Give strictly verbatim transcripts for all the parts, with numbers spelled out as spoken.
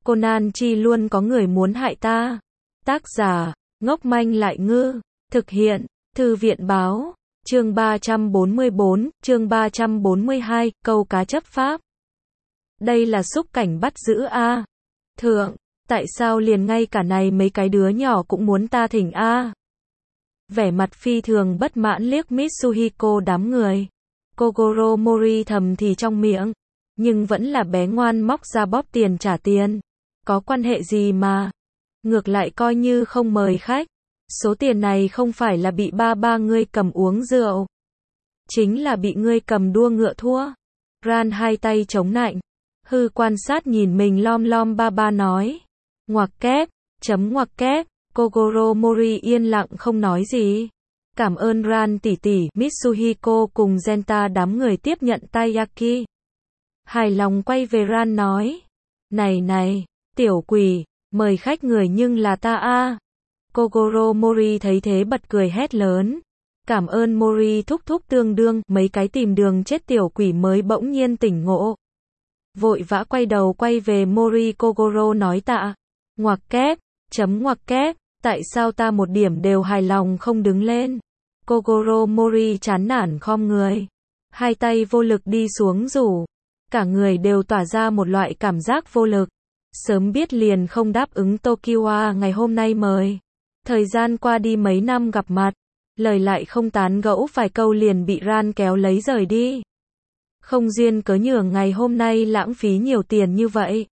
Conan chi luôn có người muốn hại ta. Tác giả, ngốc manh lại ngư. Thực hiện, Thư viện báo. Chương ba trăm bốn mươi bốn, chương ba trăm bốn mươi hai, câu cá chấp pháp. Đây là xúc cảnh bắt giữ a. Thượng, tại sao liền ngay cả này mấy cái đứa nhỏ cũng muốn ta thỉnh a? Vẻ mặt phi thường bất mãn liếc Mitsuhiko đám người. Kogoro Mori thầm thì trong miệng, nhưng vẫn là bé ngoan móc ra bóp tiền trả tiền. Có quan hệ gì mà? Ngược lại coi như không mời khách. Số tiền này không phải là bị ba ba ngươi cầm uống rượu, chính là bị ngươi cầm đua ngựa thua. Ran hai tay chống nạnh, hư quan sát nhìn mình lom lom ba ba nói. Ngoặc kép, chấm ngoặc kép. Kogoro Mori yên lặng không nói gì. Cảm ơn Ran tỷ tỷ. Mitsuhiko cùng Genta đám người tiếp nhận taiyaki. Hài lòng quay về Ran nói. Này này, tiểu quỷ, mời khách người nhưng là ta a. Kogoro Mori thấy thế bật cười hét lớn. Cảm ơn Mori thúc thúc tương đương. Mấy cái tìm đường chết tiểu quỷ mới bỗng nhiên tỉnh ngộ. Vội vã quay đầu quay về Mori. Kogoro nói tạ. Ngoặc kép, chấm ngoặc kép. Tại sao ta một điểm đều hài lòng không đứng lên? Kogoro Mori chán nản khom người. Hai tay vô lực đi xuống rủ. Cả người đều tỏa ra một loại cảm giác vô lực. Sớm biết liền không đáp ứng Tokiwa ngày hôm nay mời. Thời gian qua đi mấy năm gặp mặt, lời lại không tán gẫu vài câu liền bị Ran kéo lấy rời đi. Không duyên cớ nhường ngày hôm nay lãng phí nhiều tiền như vậy.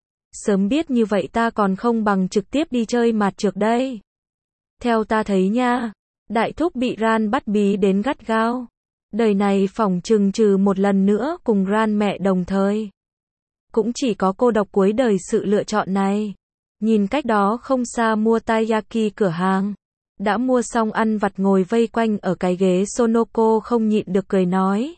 Sớm biết như vậy ta còn không bằng trực tiếp đi chơi mặt trược đây. Theo ta thấy nha, đại thúc bị Ran bắt bí đến gắt gao. Đời này phỏng chừng trừ một lần nữa cùng Ran mẹ đồng thời. Cũng chỉ có cô độc cuối đời sự lựa chọn này. Nhìn cách đó không xa mua taiyaki cửa hàng. Đã mua xong ăn vặt ngồi vây quanh ở cái ghế Sonoko không nhịn được cười nói.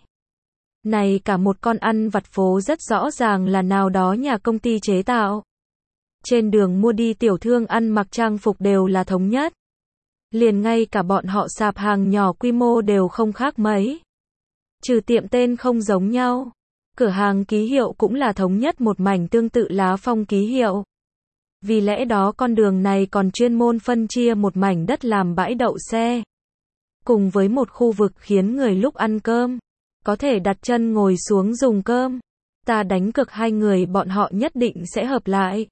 Này cả một con ăn vặt phố rất rõ ràng là nào đó nhà công ty chế tạo. Trên đường mua đi tiểu thương ăn mặc trang phục đều là thống nhất. Liền ngay cả bọn họ sạp hàng nhỏ quy mô đều không khác mấy. Trừ tiệm tên không giống nhau. Cửa hàng ký hiệu cũng là thống nhất một mảnh tương tự lá phong ký hiệu. Vì lẽ đó con đường này còn chuyên môn phân chia một mảnh đất làm bãi đậu xe. Cùng với một khu vực khiến người lúc ăn cơm có thể đặt chân ngồi xuống dùng cơm. Ta đánh cược hai người bọn họ nhất định sẽ hợp lại.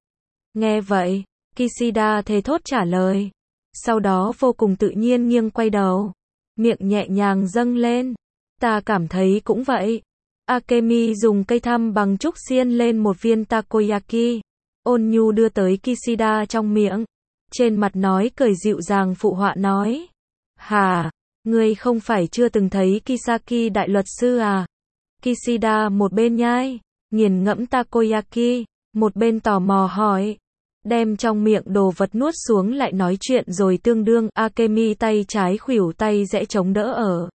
Nghe vậy, Kishida thề thốt trả lời. Sau đó vô cùng tự nhiên nghiêng quay đầu. Miệng nhẹ nhàng dâng lên. Ta cảm thấy cũng vậy. Akemi dùng cây thăm bằng trúc xiên lên một viên takoyaki. Ôn nhu đưa tới Kishida trong miệng. Trên mặt nói cười dịu dàng phụ họa nói. Hà, ngươi không phải chưa từng thấy Kisaki đại luật sư à? Kishida một bên nhai, nghiền ngẫm takoyaki, một bên tò mò hỏi. Đem trong miệng đồ vật nuốt xuống lại nói chuyện rồi tương đương. Akemi tay trái khuỷu tay rẽ chống đỡ ở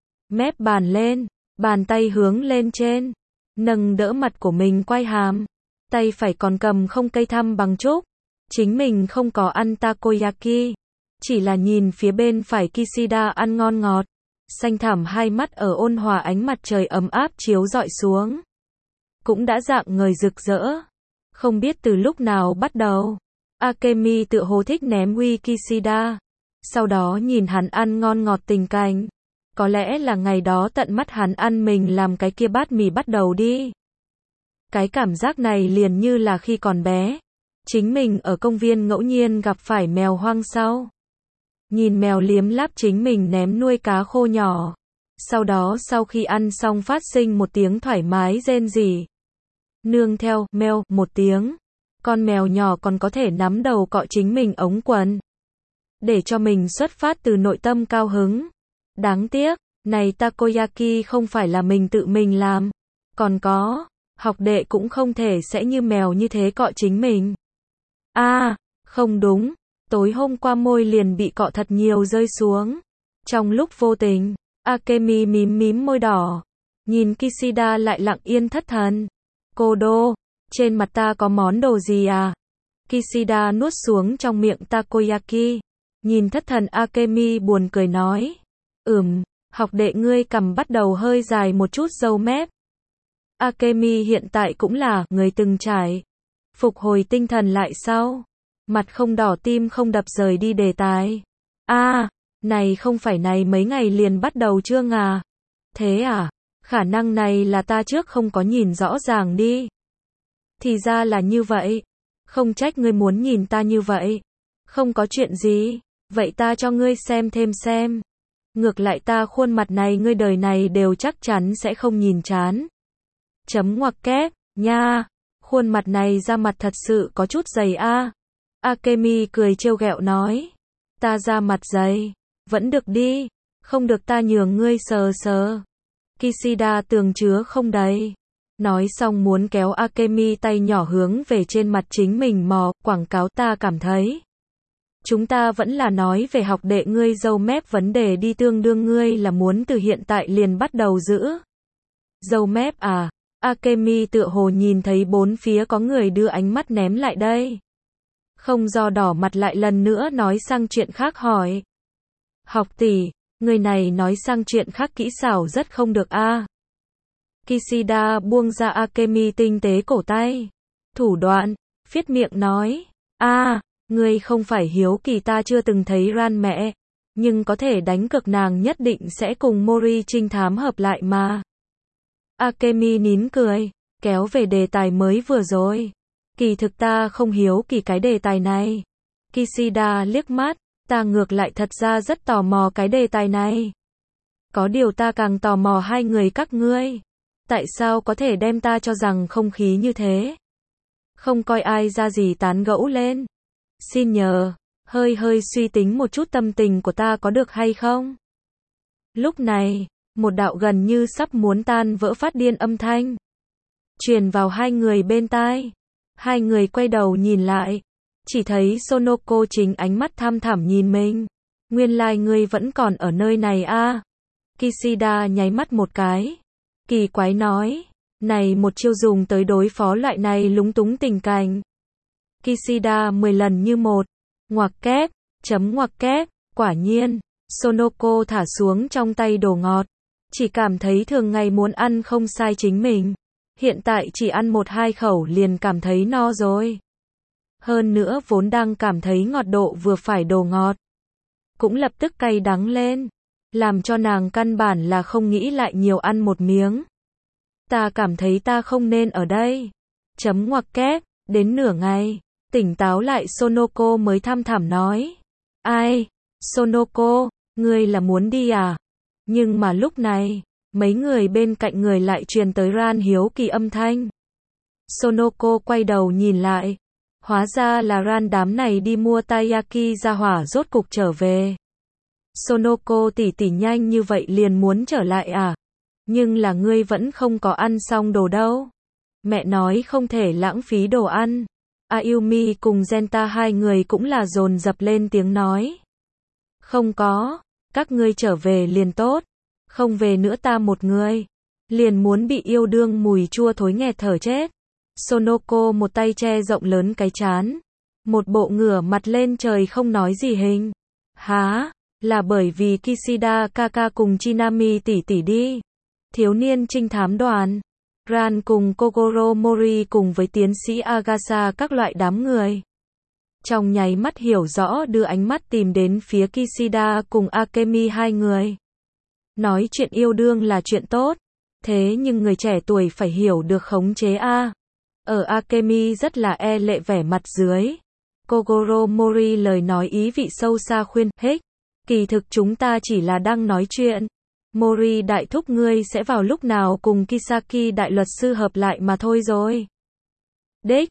mép bàn lên, bàn tay hướng lên trên, nâng đỡ mặt của mình quay hàm. Tay phải còn cầm không cây thăm bằng trúc. Chính mình không có ăn takoyaki, chỉ là nhìn phía bên phải Kishida ăn ngon ngọt. Xanh thẳm hai mắt ở ôn hòa ánh mặt trời ấm áp chiếu rọi xuống. Cũng đã dạng người rực rỡ. Không biết từ lúc nào bắt đầu, Akemi tựa hồ thích ném uy Kishida. Sau đó nhìn hắn ăn ngon ngọt tình cảnh. Có lẽ là ngày đó tận mắt hắn ăn mình làm cái kia bát mì bắt đầu đi. Cái cảm giác này liền như là khi còn bé. Chính mình ở công viên ngẫu nhiên gặp phải mèo hoang sau. Nhìn mèo liếm láp chính mình ném nuôi cá khô nhỏ. Sau đó sau khi ăn xong phát sinh một tiếng thoải mái rên rỉ. Nương theo, meo, một tiếng. Con mèo nhỏ còn có thể nắm đầu cọ chính mình ống quần. Để cho mình xuất phát từ nội tâm cao hứng. Đáng tiếc, này takoyaki không phải là mình tự mình làm. Còn có, học đệ cũng không thể sẽ như mèo như thế cọ chính mình. A, à, không đúng. Tối hôm qua môi liền bị cọ thật nhiều rơi xuống. Trong lúc vô tình, Akemi mím mím môi đỏ. Nhìn Kishida lại lặng yên thất thần. Cô đô, trên mặt ta có món đồ gì à? Kishida nuốt xuống trong miệng takoyaki. Nhìn thất thần Akemi buồn cười nói. Ừm, học đệ ngươi cằm bắt đầu hơi dài một chút râu mép. Akemi hiện tại cũng là người từng trải. Phục hồi tinh thần lại sau. Mặt không đỏ tim không đập rời đi đề tài. A, này không phải này mấy ngày liền bắt đầu chưa à? Thế à? Khả năng này là ta trước không có nhìn rõ ràng đi. Thì ra là như vậy. Không trách ngươi muốn nhìn ta như vậy. Không có chuyện gì. Vậy ta cho ngươi xem thêm xem. Ngược lại ta khuôn mặt này ngươi đời này đều chắc chắn sẽ không nhìn chán. Chấm ngoặc kép, nha. Khuôn mặt này da mặt thật sự có chút dày a. Akemi cười trêu ghẹo nói. Ta da mặt dày. Vẫn được đi. Không được ta nhường ngươi sờ sờ. Kishida tường chứa không đầy. Nói xong muốn kéo Akemi tay nhỏ hướng về trên mặt chính mình mò, quảng cáo ta cảm thấy. Chúng ta vẫn là nói về học đệ ngươi râu mép vấn đề đi tương đương ngươi là muốn từ hiện tại liền bắt đầu giữ. Râu mép à? Akemi tựa hồ nhìn thấy bốn phía có người đưa ánh mắt ném lại đây. Không do đỏ mặt lại lần nữa nói sang chuyện khác hỏi. Học tỷ, người này nói sang chuyện khác kỹ xảo rất không được a. À. Kishida buông ra Akemi tinh tế cổ tay. Thủ đoạn, phiết miệng nói. A, à, ngươi không phải hiếu kỳ ta chưa từng thấy Ran mẹ. Nhưng có thể đánh cược nàng nhất định sẽ cùng Mori trinh thám hợp lại mà. Akemi nín cười, kéo về đề tài mới vừa rồi. Kỳ thực ta không hiếu kỳ cái đề tài này. Kishida liếc mắt, ta ngược lại thật ra rất tò mò cái đề tài này. Có điều ta càng tò mò hai người các ngươi. Tại sao có thể đem ta cho rằng không khí như thế? Không coi ai ra gì tán gẫu lên. Xin nhờ, hơi hơi suy tính một chút tâm tình của ta có được hay không? Lúc này, một đạo gần như sắp muốn tan vỡ phát điên âm thanh truyền vào hai người bên tai. Hai người quay đầu nhìn lại, chỉ thấy Sonoko chính ánh mắt tham thẳm nhìn mình. Nguyên lai like ngươi vẫn còn ở nơi này a. À? Kishida nháy mắt một cái, kỳ quái nói, này một chiêu dùng tới đối phó loại này lúng túng tình cảnh. Kishida mười lần như một, ngoặc kép, chấm ngoặc kép, quả nhiên, Sonoko thả xuống trong tay đồ ngọt, chỉ cảm thấy thường ngày muốn ăn không sai chính mình, hiện tại chỉ ăn một hai khẩu liền cảm thấy no rồi. Hơn nữa vốn đang cảm thấy ngọt độ vừa phải đồ ngọt, cũng lập tức cay đắng lên, làm cho nàng căn bản là không nghĩ lại nhiều ăn một miếng. Ta cảm thấy ta không nên ở đây. Chấm ngoặc kép, đến nửa ngày, tỉnh táo lại Sonoko mới tham thảm nói. Ai? Sonoko, ngươi là muốn đi à? Nhưng mà lúc này, mấy người bên cạnh người lại truyền tới Ran hiếu kỳ âm thanh. Sonoko quay đầu nhìn lại. Hóa ra là Ran đám này đi mua taiyaki ra hỏa rốt cục trở về. Sonoko tỷ tỷ nhanh như vậy liền muốn trở lại à? Nhưng là ngươi vẫn không có ăn xong đồ đâu. Mẹ nói không thể lãng phí đồ ăn. Ayumi cùng Genta hai người cũng là dồn dập lên tiếng nói. Không có, các ngươi trở về liền tốt. Không về nữa ta một người. Liền muốn bị yêu đương mùi chua thối nghẹt thở chết. Sonoko một tay che rộng lớn cái trán. Một bộ ngửa mặt lên trời không nói gì hình. Há, là bởi vì Kishida Kaka cùng Chinami tỷ tỷ đi. Thiếu niên trinh thám đoàn. Ran cùng Kogoro Mori cùng với tiến sĩ Agasa các loại đám người. Trong nháy mắt hiểu rõ đưa ánh mắt tìm đến phía Kishida cùng Akemi hai người. Nói chuyện yêu đương là chuyện tốt. Thế nhưng người trẻ tuổi phải hiểu được khống chế a. Ở Akemi rất là e lệ vẻ mặt dưới. Kogoro Mori lời nói ý vị sâu xa khuyên, hích. Kỳ thực chúng ta chỉ là đang nói chuyện. Mori đại thúc ngươi sẽ vào lúc nào cùng Kisaki đại luật sư hợp lại mà thôi rồi. Đích.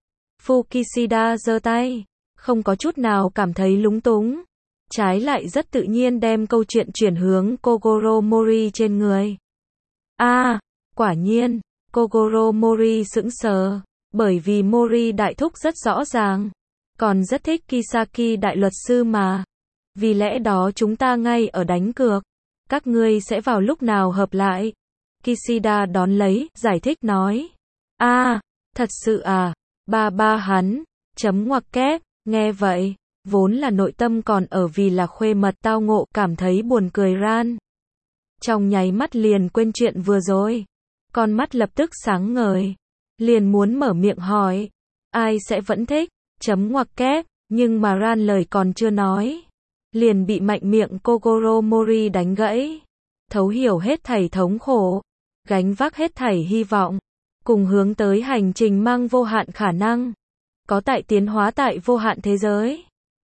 Fukishida giơ tay. Không có chút nào cảm thấy lúng túng. Trái lại rất tự nhiên đem câu chuyện chuyển hướng Kogoro Mori trên người. A, à, quả nhiên, Kogoro Mori sững sờ. Bởi vì Mori đại thúc rất rõ ràng. Còn rất thích Kisaki đại luật sư mà. Vì lẽ đó chúng ta ngay ở đánh cược. Các ngươi sẽ vào lúc nào hợp lại? Kishida đón lấy, giải thích nói. A, à, thật sự à? Ba ba hắn, chấm ngoặc kép, nghe vậy, vốn là nội tâm còn ở vì là khuê mật tao ngộ cảm thấy buồn cười Ran. Trong nháy mắt liền quên chuyện vừa rồi. Con mắt lập tức sáng ngời. Liền muốn mở miệng hỏi. ai sẽ vẫn thích, chấm ngoặc kép, nhưng mà Ran lời còn chưa nói. Liền bị mạnh miệng Kogoro Mori đánh gãy. Thấu hiểu hết thảy thống khổ, gánh vác hết thảy hy vọng, cùng hướng tới hành trình mang vô hạn khả năng. Có tại tiến hóa tại vô hạn thế giới.